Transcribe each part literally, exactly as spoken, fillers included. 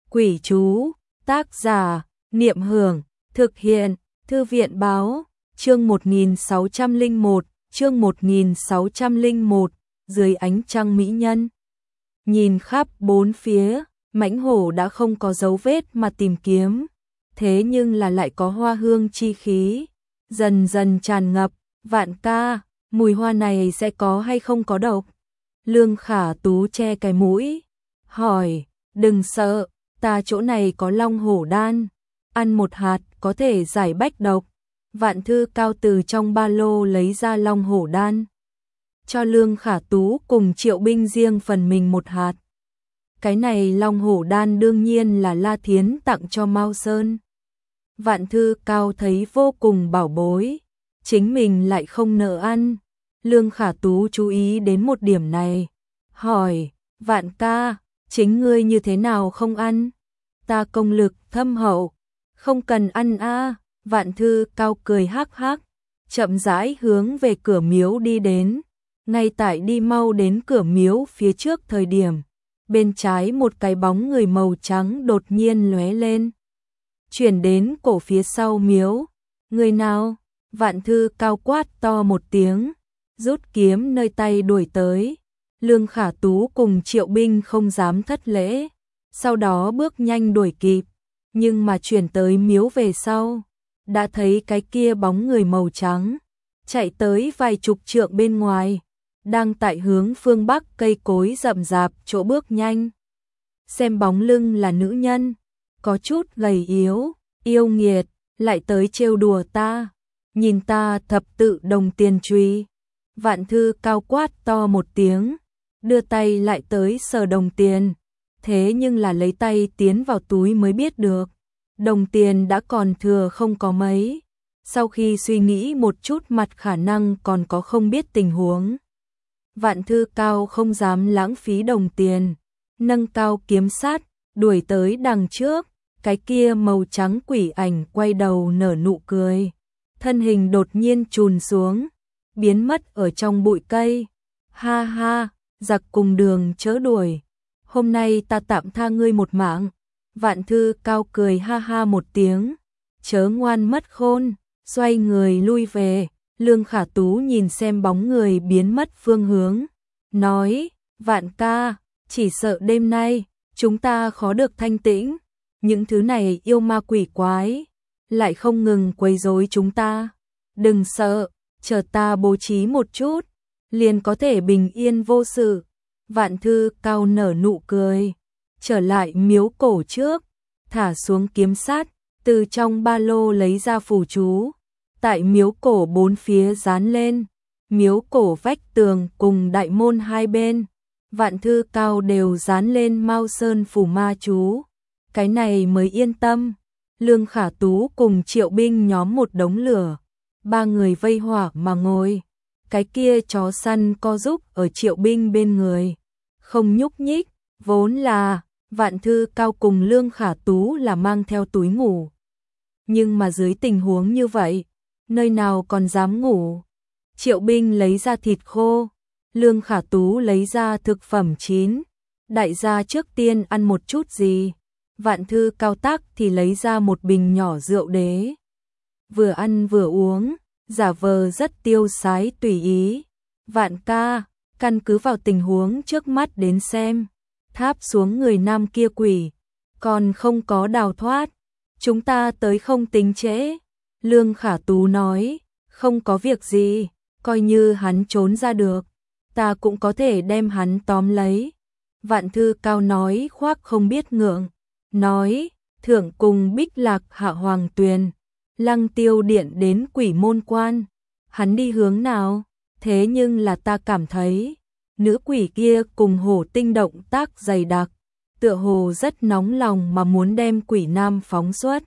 Quỷ chú, tác giả, Niệm Hưởng, thực hiện, Thư viện báo, chương một nghìn sáu trăm lẻ một, chương một nghìn sáu trăm lẻ một, dưới ánh trăng mỹ nhân. Nhìn khắp bốn phía, mãnh hổ đã không có dấu vết mà tìm kiếm, thế nhưng là lại có hoa hương chi khí, dần dần tràn ngập. Vạn ca, mùi hoa này sẽ có hay không có độc? Lương Khả Tú che cái mũi, hỏi, đừng sợ, ta chỗ này có long hổ đan, ăn một hạt có thể giải bách độc. Vạn Thư Cao từ trong ba lô lấy ra long hổ đan, cho Lương Khả Tú cùng Triệu Binh riêng phần mình một hạt. Cái này long hổ đan đương nhiên là La Thiến tặng cho Mao Sơn. Vạn Thư Cao thấy vô cùng bảo bối, chính mình lại không nỡ ăn. Lương Khả Tú chú ý đến một điểm này, hỏi, Vạn ca, chính ngươi như thế nào không ăn? Ta công lực thâm hậu, không cần ăn a. Vạn Thư Cao cười hắc hắc, chậm rãi hướng về cửa miếu đi đến. Ngay tại đi mau đến cửa miếu phía trước thời điểm, bên trái một cái bóng người màu trắng đột nhiên lóe lên, chuyển đến cổ phía sau miếu. Người nào? Vạn Thư Cao quát to một tiếng, rút kiếm nơi tay đuổi tới. Lương Khả Tú cùng Triệu Binh không dám thất lễ, sau đó bước nhanh đuổi kịp, nhưng mà chuyển tới miếu về sau, đã thấy cái kia bóng người màu trắng chạy tới vài chục trượng bên ngoài, đang tại hướng phương bắc cây cối rậm rạp chỗ bước nhanh. Xem bóng lưng là nữ nhân, có chút gầy yếu, yêu nghiệt, lại tới trêu đùa ta, nhìn ta thập tự đồng tiền truy. Vạn Thư Cao quát to một tiếng, đưa tay lại tới sờ đồng tiền, thế nhưng là lấy tay tiến vào túi mới biết được, đồng tiền đã còn thừa không có mấy. Sau khi suy nghĩ một chút, mặt khả năng còn có không biết tình huống. Vạn Thư Cao không dám lãng phí đồng tiền, nâng cao kiếm sát, đuổi tới đằng trước. Cái kia màu trắng quỷ ảnh quay đầu nở nụ cười, thân hình đột nhiên chùn xuống, biến mất ở trong bụi cây. Ha ha, giặc cùng đường chớ đuổi, hôm nay ta tạm tha ngươi một mạng. Vạn Thư Cao cười ha ha một tiếng, chớ ngoan mất khôn, xoay người lui về. Lương Khả Tú nhìn xem bóng người biến mất phương hướng, nói, Vạn ca, chỉ sợ đêm nay chúng ta khó được thanh tĩnh, những thứ này yêu ma quỷ quái lại không ngừng quấy rối chúng ta. Đừng sợ, chờ ta bố trí một chút, liền có thể bình yên vô sự. Vạn Thư Cao nở nụ cười, trở lại miếu cổ trước, thả xuống kiếm sát, từ trong ba lô lấy ra phù chú, tại miếu cổ bốn phía dán lên. Miếu cổ vách tường cùng đại môn hai bên, Vạn Thư Cao đều dán lên Mao Sơn phù ma chú, cái này mới yên tâm. Lương Khả Tú cùng Triệu Binh nhóm một đống lửa, ba người vây hỏa mà ngồi. Cái kia chó săn co giúp ở Triệu Binh bên người, không nhúc nhích. Vốn là Vạn Thư Cao cùng Lương Khả Tú là mang theo túi ngủ, nhưng mà dưới tình huống như vậy, nơi nào còn dám ngủ. Triệu Binh lấy ra thịt khô, Lương Khả Tú lấy ra thực phẩm chín. Đại gia trước tiên ăn một chút gì? Vạn Thư Cao tác thì lấy ra một bình nhỏ rượu đế, vừa ăn vừa uống, giả vờ rất tiêu sái tùy ý. Vạn ca, căn cứ vào tình huống trước mắt đến xem, tháp xuống người nam kia quỷ còn không có đào thoát, chúng ta tới không tính trễ. Lương Khả Tú nói, không có việc gì, coi như hắn trốn ra được, ta cũng có thể đem hắn tóm lấy. Vạn Thư Cao nói khoác không biết ngượng, nói, thưởng cùng Bích Lạc Hạ Hoàng Tuyền, Lăng Tiêu Điện đến Quỷ Môn Quan, hắn đi hướng nào? Thế nhưng là ta cảm thấy, nữ quỷ kia cùng Hổ Tinh động tác dày đặc, tựa hồ rất nóng lòng mà muốn đem quỷ nam phóng xuất.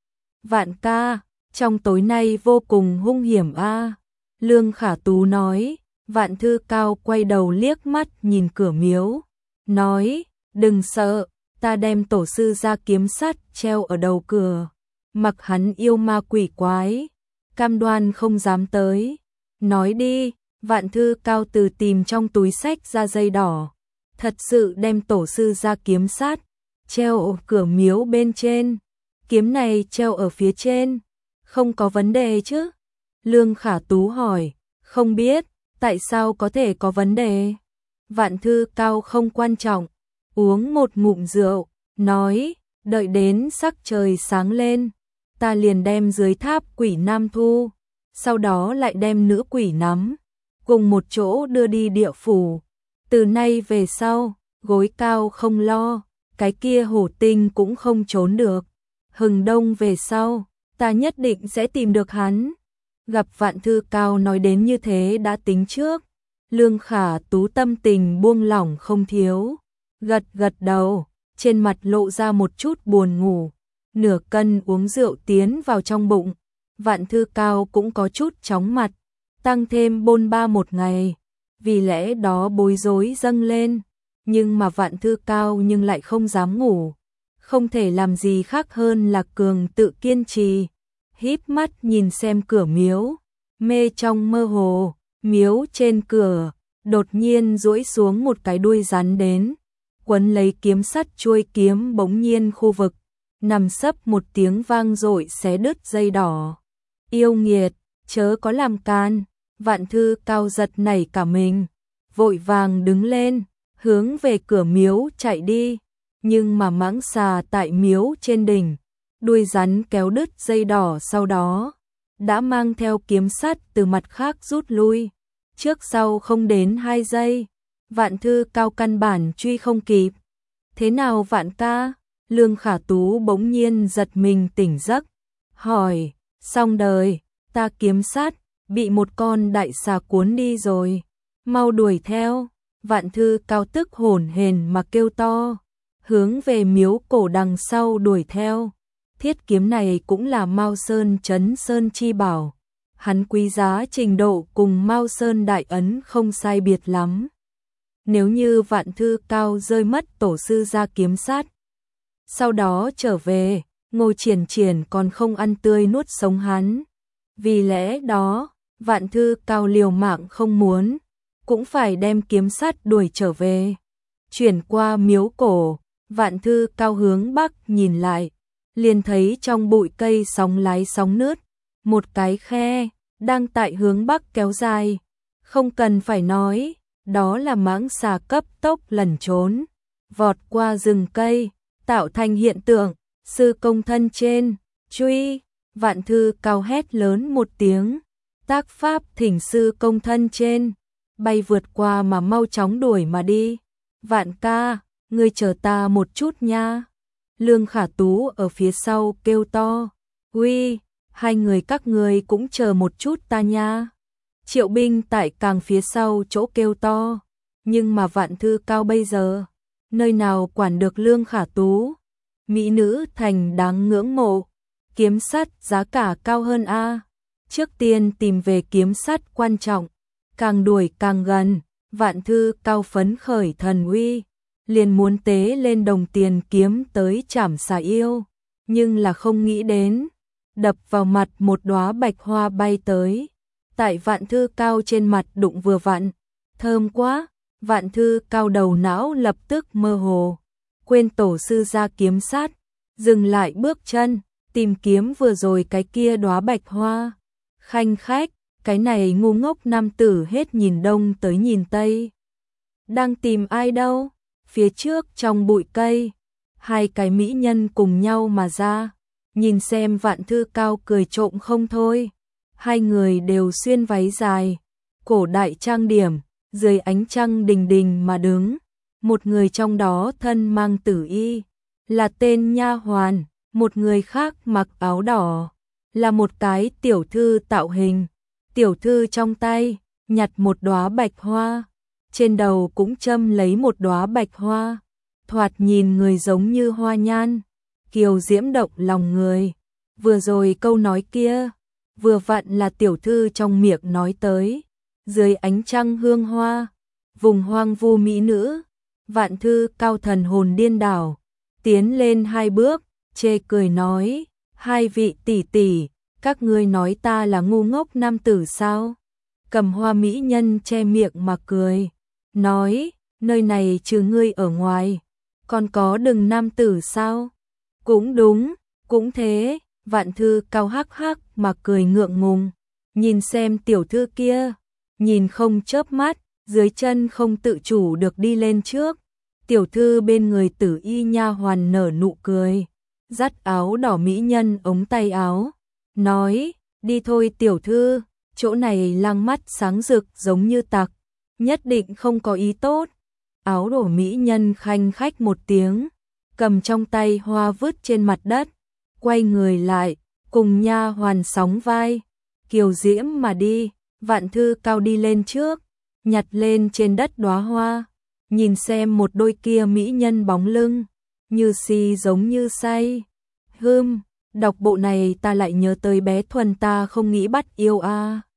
Vạn ca, trong tối nay vô cùng hung hiểm a. Lương Khả Tú nói. Vạn Thư Cao quay đầu liếc mắt nhìn cửa miếu, nói, đừng sợ, ta đem tổ sư ra kiếm sắt treo ở đầu cửa, mặc hắn yêu ma quỷ quái, cam đoan không dám tới. Nói đi. Vạn Thư Cao từ tìm trong túi sách ra dây đỏ, thật sự đem tổ sư ra kiếm sát treo ở cửa miếu bên trên, kiếm này treo ở phía trên, không có vấn đề chứ? Lương Khả Tú hỏi, không biết, tại sao có thể có vấn đề? Vạn Thư Cao không quan trọng, uống một ngụm rượu, nói, đợi đến sắc trời sáng lên, ta liền đem dưới tháp quỷ Nam Thu, sau đó lại đem nữ quỷ nắm, cùng một chỗ đưa đi địa phủ. Từ nay về sau, gối cao không lo, cái kia hổ tinh cũng không trốn được. Hừng đông về sau, ta nhất định sẽ tìm được hắn. Gặp Vạn Thư Cao nói đến như thế đã tính trước. Lương Khả Tú tâm tình buông lỏng không thiếu. Gật gật đầu, trên mặt lộ ra một chút buồn ngủ. Nửa cân uống rượu tiến vào trong bụng. Vạn Thư Cao cũng có chút chóng mặt. Tăng thêm bôn ba một ngày. Vì lẽ đó bối rối dâng lên. Nhưng mà Vạn Thư Cao nhưng lại không dám ngủ. Không thể làm gì khác hơn là cường tự kiên trì. Híp mắt nhìn xem cửa miếu. Mê trong mơ hồ, miếu trên cửa, đột nhiên duỗi xuống một cái đuôi rắn đến. Quấn lấy kiếm sắt chuôi kiếm bỗng nhiên khu vực. Nằm sấp một tiếng vang dội xé đứt dây đỏ. Yêu nghiệt, chớ có làm can. Vạn Thư Cao giật nảy cả mình. Vội vàng đứng lên, hướng về cửa miếu chạy đi. Nhưng mà mãng xà tại miếu trên đỉnh, đuôi rắn kéo đứt dây đỏ sau đó, đã mang theo kiếm sắt từ mặt khác rút lui. Trước sau không đến hai giây, Vạn Thư Cao căn bản truy không kịp. Thế nào Vạn ca? Lương Khả Tú bỗng nhiên giật mình tỉnh giấc, hỏi, xong đời, ta kiếm sắt, bị một con đại xà cuốn đi rồi, mau đuổi theo. Vạn Thư Cao tức hổn hển mà kêu to, hướng về miếu cổ đằng sau đuổi theo. Thiết kiếm này cũng là Mao Sơn Trấn Sơn chi bảo. Hắn quý giá trình độ cùng Mao Sơn đại ấn không sai biệt lắm. Nếu như Vạn Thư Cao rơi mất tổ sư ra kiếm sát, sau đó trở về, Ngô Triển Triển còn không ăn tươi nuốt sống hắn. Vì lẽ đó, Vạn Thư Cao liều mạng không muốn, cũng phải đem kiếm sắt đuổi trở về. Chuyển qua miếu cổ, Vạn Thư Cao hướng bắc nhìn lại, liền thấy trong bụi cây sóng lái sóng nướt, một cái khe đang tại hướng bắc kéo dài. Không cần phải nói, đó là mãng xà cấp tốc lẩn trốn, vọt qua rừng cây, tạo thành hiện tượng sư công thân trên, truy. Vạn Thư Cao hét lớn một tiếng, tác pháp thỉnh sư công thân trên, bay vượt qua mà mau chóng đuổi mà đi. Vạn ca, ngươi chờ ta một chút nha. Lương Khả Tú ở phía sau kêu to, uy, hai người các ngươi cũng chờ một chút ta nha. Triệu Binh tại càng phía sau chỗ kêu to, nhưng mà Vạn Thư Cao bây giờ, nơi nào quản được Lương Khả Tú. Mỹ nữ thành đáng ngưỡng mộ, kiếm sắt giá cả cao hơn a. Trước tiên tìm về kiếm sắt quan trọng, càng đuổi càng gần. Vạn Thư Cao phấn khởi thần uy, liền muốn tế lên đồng tiền kiếm tới chảm xà yêu, nhưng là không nghĩ đến, đập vào mặt một đóa bạch hoa bay tới, tại Vạn Thư Cao trên mặt đụng vừa vặn, thơm quá. Vạn Thư Cao đầu não lập tức mơ hồ, quên tổ sư ra kiếm sát, dừng lại bước chân, tìm kiếm vừa rồi cái kia đóa bạch hoa. Khanh khách, cái này ngu ngốc nam tử hết nhìn đông tới nhìn tây. Đang tìm ai đâu? Phía trước trong bụi cây, hai cái mỹ nhân cùng nhau mà ra, nhìn xem Vạn Thư Cao cười trộm không thôi. Hai người đều xuyên váy dài, cổ đại trang điểm, dưới ánh trăng đình đình mà đứng. Một người trong đó thân mang tử y, là tên nha hoàn, một người khác mặc áo đỏ, là một cái tiểu thư tạo hình. Tiểu thư trong tay nhặt một đóa bạch hoa, trên đầu cũng châm lấy một đóa bạch hoa, thoạt nhìn người giống như hoa nhan, kiều diễm động lòng người. Vừa rồi câu nói kia, vừa vặn là tiểu thư trong miệng nói tới. Dưới ánh trăng hương hoa, vùng hoang vu mỹ nữ. Vạn Thư Cao thần hồn điên đảo, tiến lên hai bước, chê cười nói, hai vị tỷ tỷ, các ngươi nói ta là ngu ngốc nam tử sao? Cầm hoa mỹ nhân che miệng mà cười, nói, nơi này trừ ngươi ở ngoài, Còn có đừng nam tử sao? Cũng đúng, cũng thế, Vạn Thư Cao hắc hắc mà cười ngượng ngùng, nhìn xem tiểu thư kia, nhìn không chớp mắt, dưới chân không tự chủ được đi lên trước. Tiểu thư bên người Tử Y nha hoàn nở nụ cười, dắt áo đỏ mỹ nhân ống tay áo, nói, đi thôi tiểu thư, chỗ này lăng mắt sáng rực giống như tặc, nhất định không có ý tốt. Áo đỏ mỹ nhân khanh khách một tiếng, cầm trong tay hoa vứt trên mặt đất, quay người lại, cùng nha hoàn sóng vai, kiều diễm mà đi. Vạn Thư Cao đi lên trước, nhặt lên trên đất đóa hoa, nhìn xem một đôi kia mỹ nhân bóng lưng, như si giống như say. Hừm, đọc bộ này ta lại nhớ tới bé Thuần ta không nghĩ bắt yêu a. À.